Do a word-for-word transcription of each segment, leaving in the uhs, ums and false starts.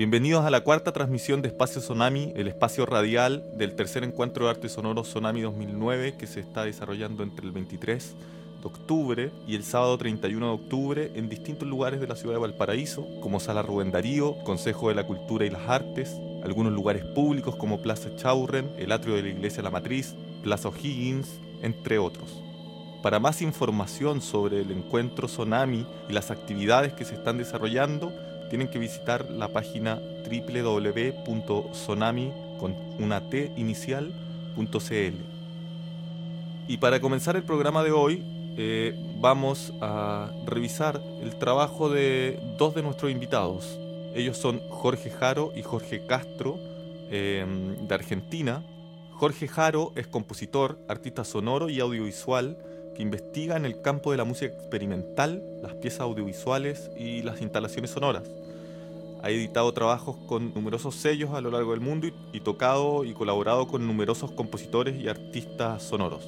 Bienvenidos a la cuarta transmisión de Espacio Sonami, el espacio radial del tercer encuentro de arte sonoro Sonami dos mil nueve que se está desarrollando entre el veintitrés de octubre y el sábado treinta y uno de octubre en distintos lugares de la ciudad de Valparaíso, como Sala Rubén Darío, Consejo de la Cultura y las Artes, algunos lugares públicos como Plaza Chaurren, el atrio de la Iglesia La Matriz, Plaza O'Higgins, entre otros. Para más información sobre el encuentro Sonami y las actividades que se están desarrollando, tienen que visitar la página doble u doble u doble u punto sonami con una T inicial punto c l. Y para comenzar el programa de hoy, eh, vamos a revisar el trabajo de dos de nuestros invitados. Ellos son Jorge Jaro y Jorge Castro, eh, de Argentina. Jorge Jaro es compositor, artista sonoro y audiovisual que investiga en el campo de la música experimental, las piezas audiovisuales y las instalaciones sonoras. Ha editado trabajos con numerosos sellos a lo largo del mundo y, y tocado y colaborado con numerosos compositores y artistas sonoros.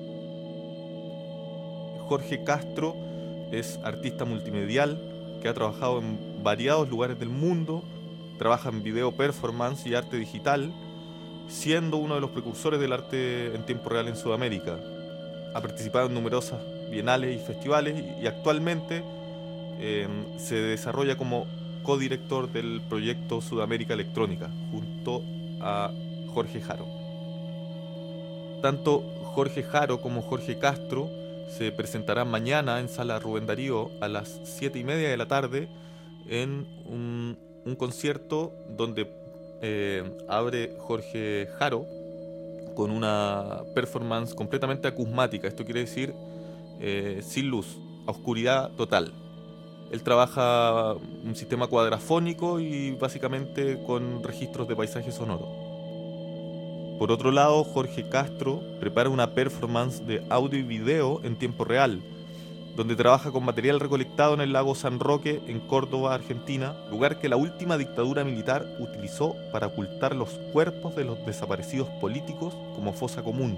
Jorge Castro es artista multimedial que ha trabajado en variados lugares del mundo, trabaja en video performance y arte digital, siendo uno de los precursores del arte en tiempo real en Sudamérica. Ha participado en numerosas bienales y festivales y, y actualmente eh, se desarrolla como codirector del proyecto Sudamérica Electrónica junto a Jorge Jaro. Tanto Jorge Jaro como Jorge Castro se presentarán mañana en Sala Rubén Darío a las siete y media de la tarde en un, un concierto donde eh, abre Jorge Jaro con una performance completamente acusmática. Esto quiere decir eh, sin luz, a oscuridad total. Él trabaja un sistema cuadrafónico y básicamente con registros de paisaje sonoro. Por otro lado, Jorge Castro prepara una performance de audio y video en tiempo real, donde trabaja con material recolectado en el lago San Roque, en Córdoba, Argentina, lugar que la última dictadura militar utilizó para ocultar los cuerpos de los desaparecidos políticos como fosa común.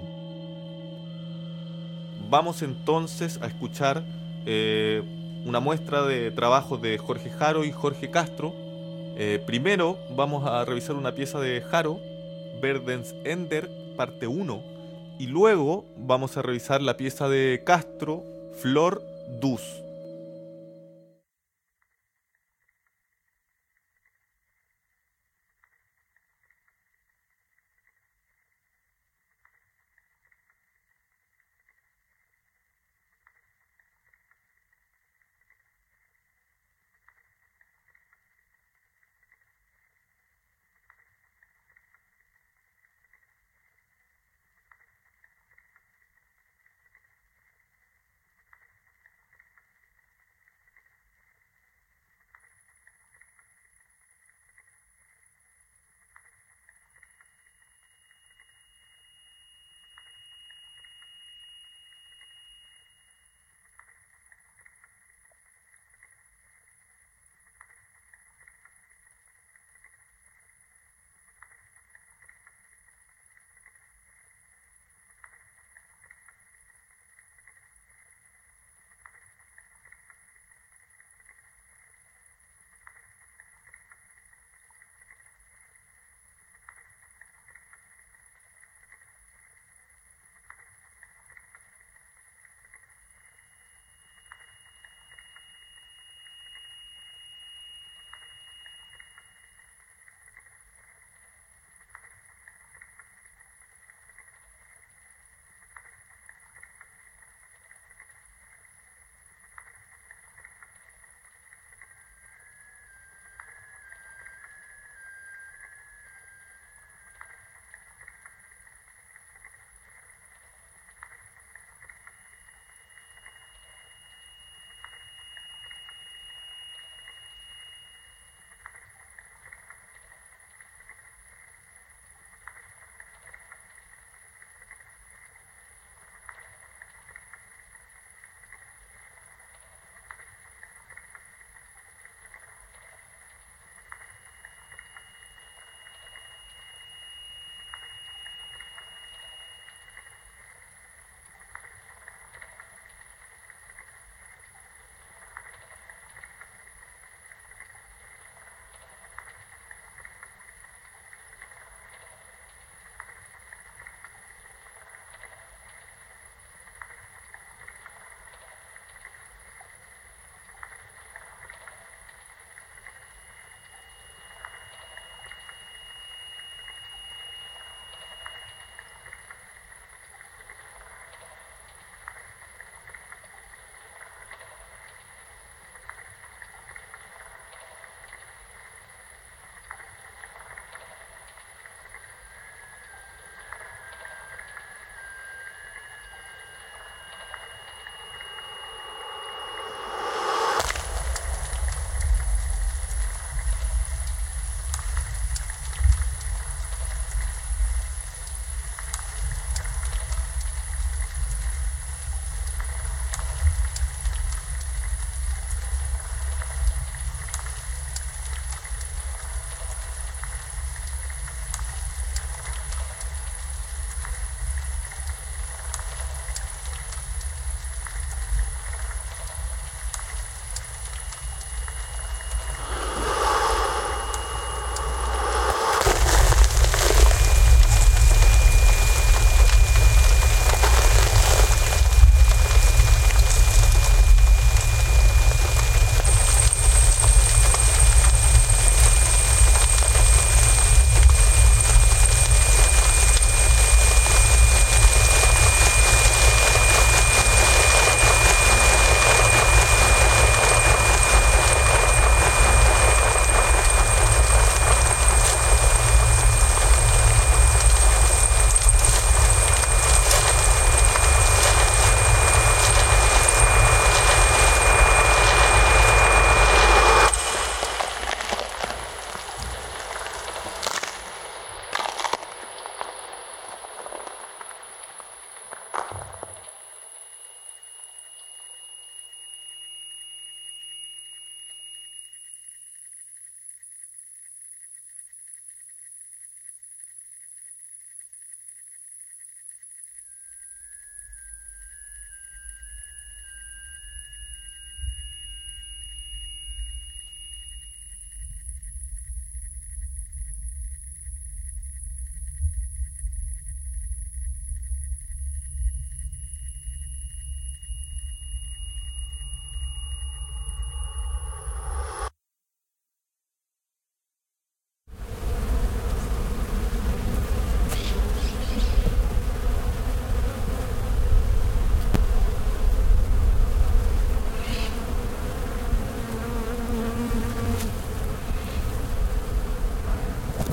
Vamos entonces a escuchar eh, una muestra de trabajos de Jorge Jaro y Jorge Castro. Eh, primero vamos a revisar una pieza de Jaro, Verdens Ender, parte uno, y luego vamos a revisar la pieza de Castro, Flor Dus.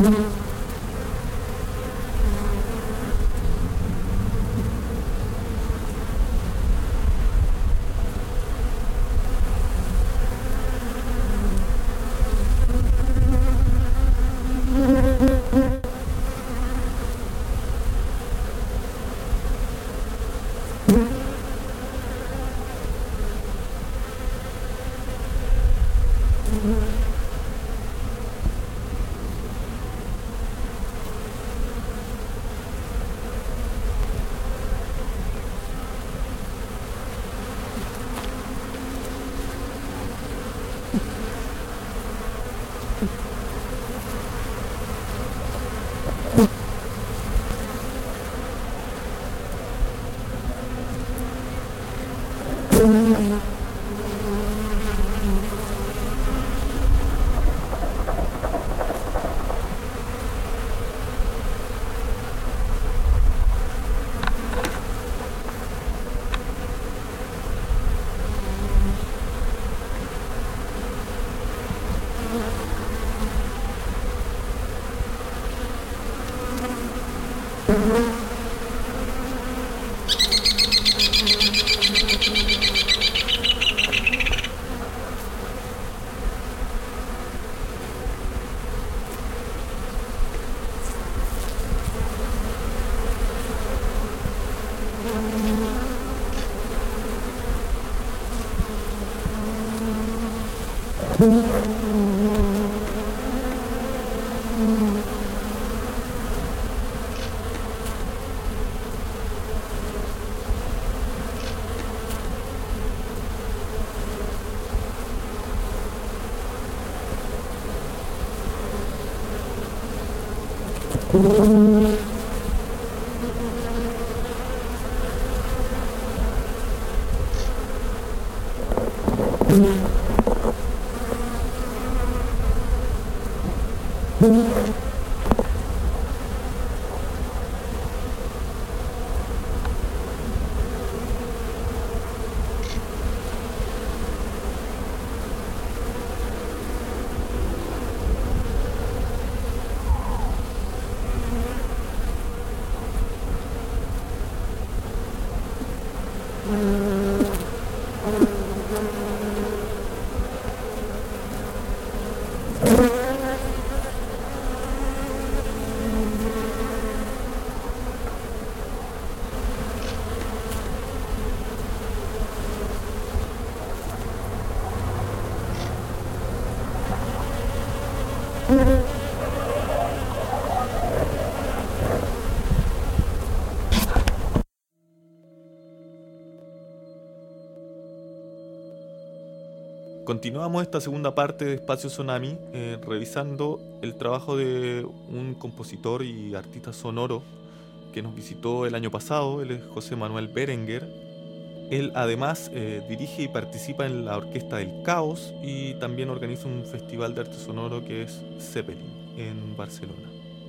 Continuamos esta segunda parte de Espacio Tsunami eh, revisando el trabajo de un compositor y artista sonoro que nos visitó el año pasado. Él es José Manuel Berenguer. Él además eh, dirige y participa en la Orquesta del Caos y también organiza un festival de arte sonoro que es Zeppelin en Barcelona.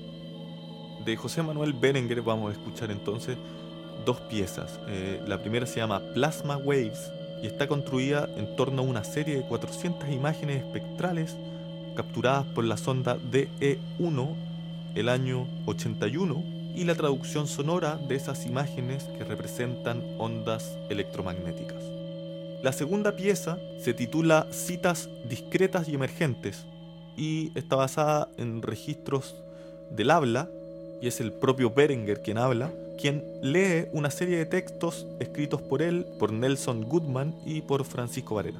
De José Manuel Berenguer vamos a escuchar entonces dos piezas. Eh, la primera se llama Plasma Waves y está construida en torno a una serie de cuatrocientas imágenes espectrales capturadas por la sonda D E uno el año ochenta y uno y la traducción sonora de esas imágenes que representan ondas electromagnéticas. La segunda pieza se titula Citas discretas y emergentes y está basada en registros del habla, y es el propio Berenguer quien habla, quien lee una serie de textos escritos por él, por Nelson Goodman y por Francisco Varela.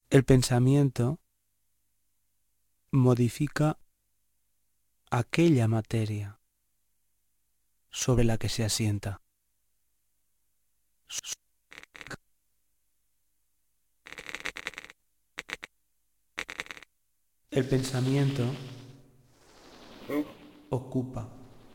El pensamiento modifica aquella materia sobre la que se asienta. El pensamiento ocupa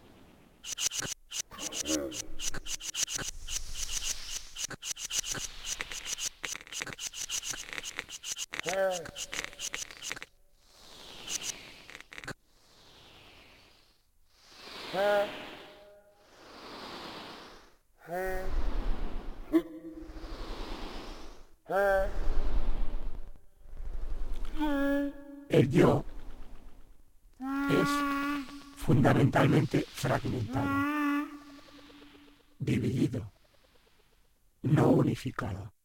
el yo es fundamentalmente fragmentado, dividido, no unificado.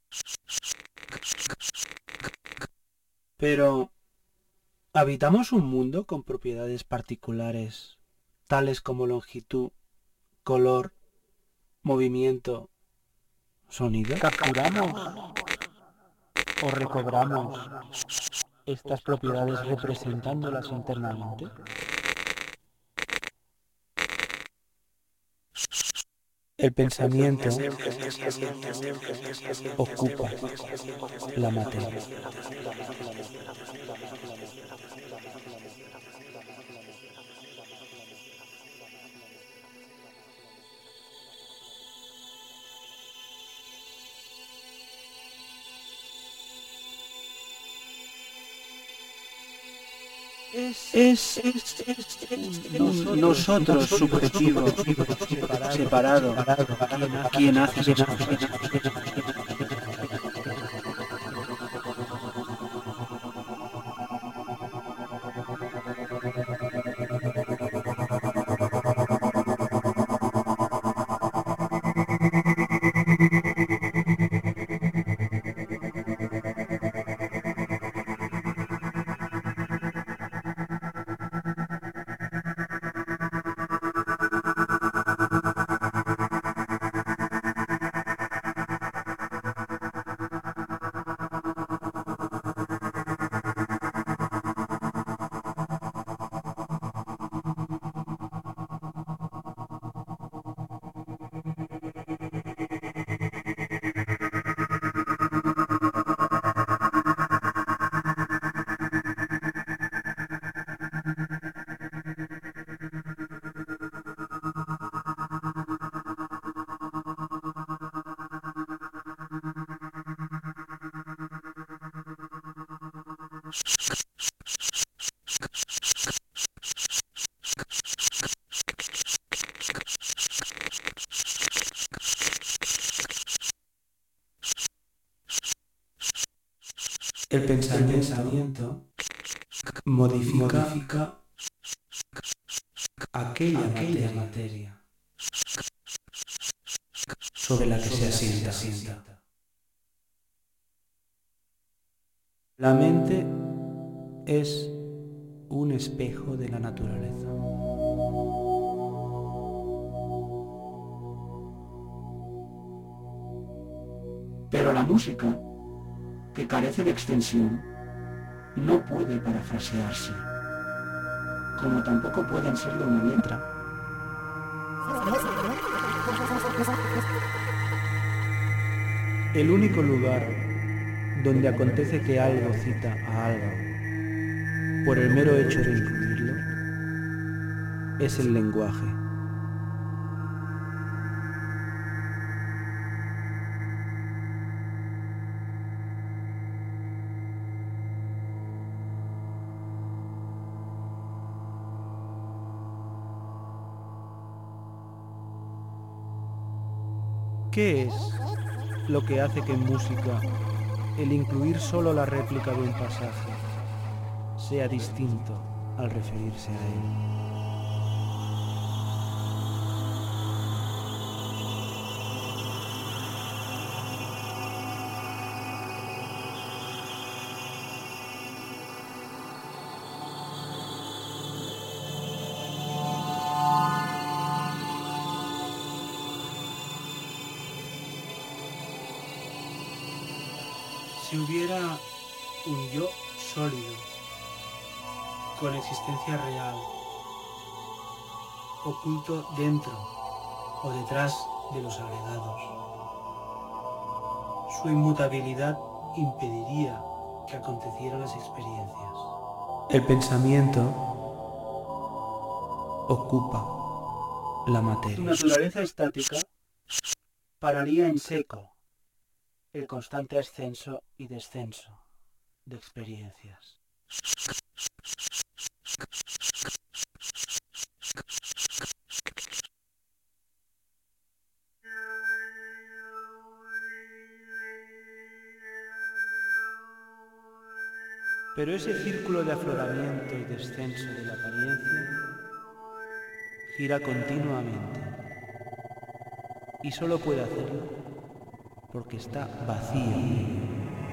Pero ¿habitamos un mundo con propiedades particulares, tales como longitud, color, movimiento, sonido? ¿Capturamos o recobramos estas propiedades representándolas internamente? El pensamiento ocupa la materia. Es, es, es, es, es un nosotros subjetivo, separado, quien hace esas cosas. El pensamiento modifica, modifica aquella, aquella materia sobre la que se asienta. La mente es un espejo de la naturaleza. Pero la música, que carece de extensión, no puede parafrasearse, como tampoco puede serlo una letra. El único lugar donde acontece que algo cita a algo por el mero hecho de incluirlo es el lenguaje. ¿Qué es lo que hace que en música el incluir solo la réplica de un pasaje sea distinto al referirse a él? Si hubiera un yo sólido, con existencia real, oculto dentro o detrás de los agregados. Su inmutabilidad impediría que acontecieran las experiencias. El pensamiento ocupa la materia. Su naturaleza estática pararía en seco el constante ascenso y descenso de experiencias. Pero ese círculo de afloramiento y descenso de la apariencia gira continuamente y solo puede hacerlo porque está vacío.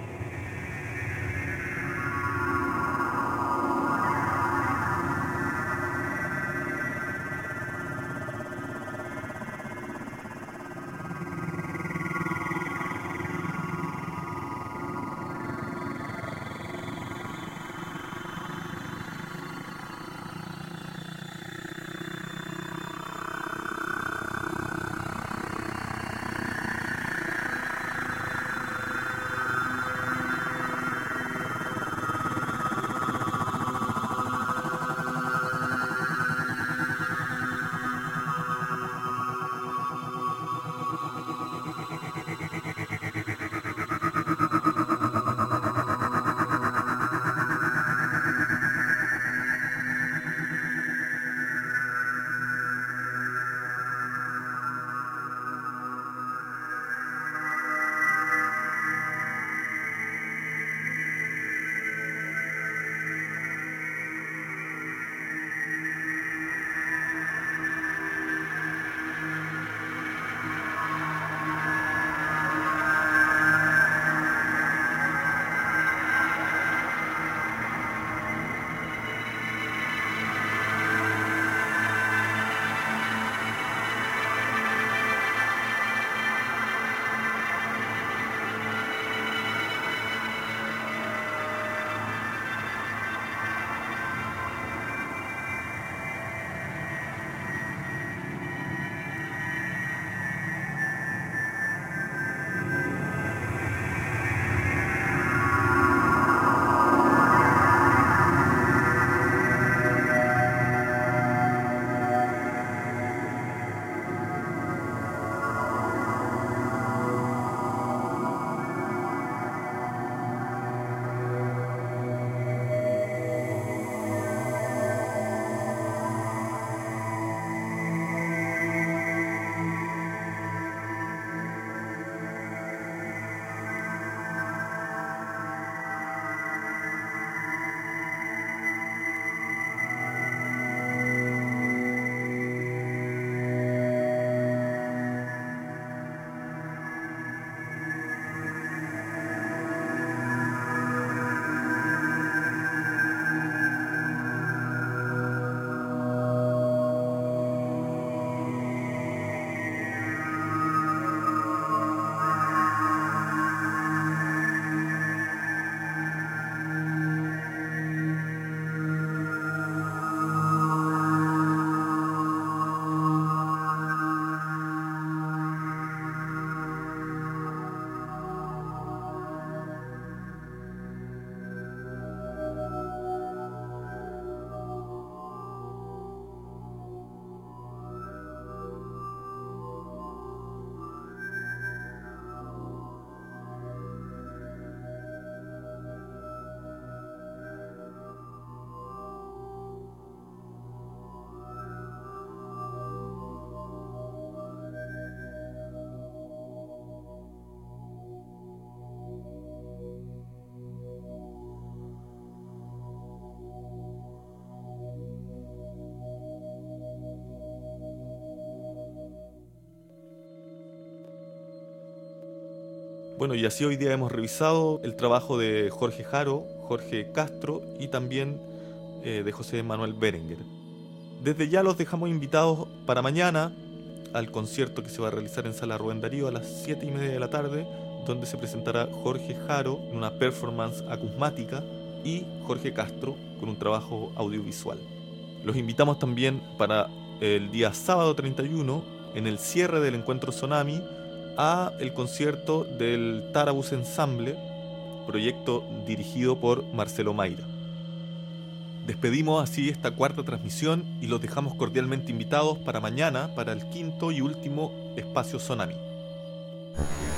Bueno, y así hoy día hemos revisado el trabajo de Jorge Jaro, Jorge Castro y también eh, de José Manuel Berenguer. Desde ya los dejamos invitados para mañana al concierto que se va a realizar en Sala Rubén Darío a las siete y media de la tarde, donde se presentará Jorge Jaro en una performance acusmática y Jorge Castro con un trabajo audiovisual. Los invitamos también para el día sábado treinta y uno, en el cierre del Encuentro Tsunami, a el concierto del Tarabus Ensemble, proyecto dirigido por Marcelo Mayra. Despedimos así esta cuarta transmisión y los dejamos cordialmente invitados para mañana, para el quinto y último Espacio Tsunami.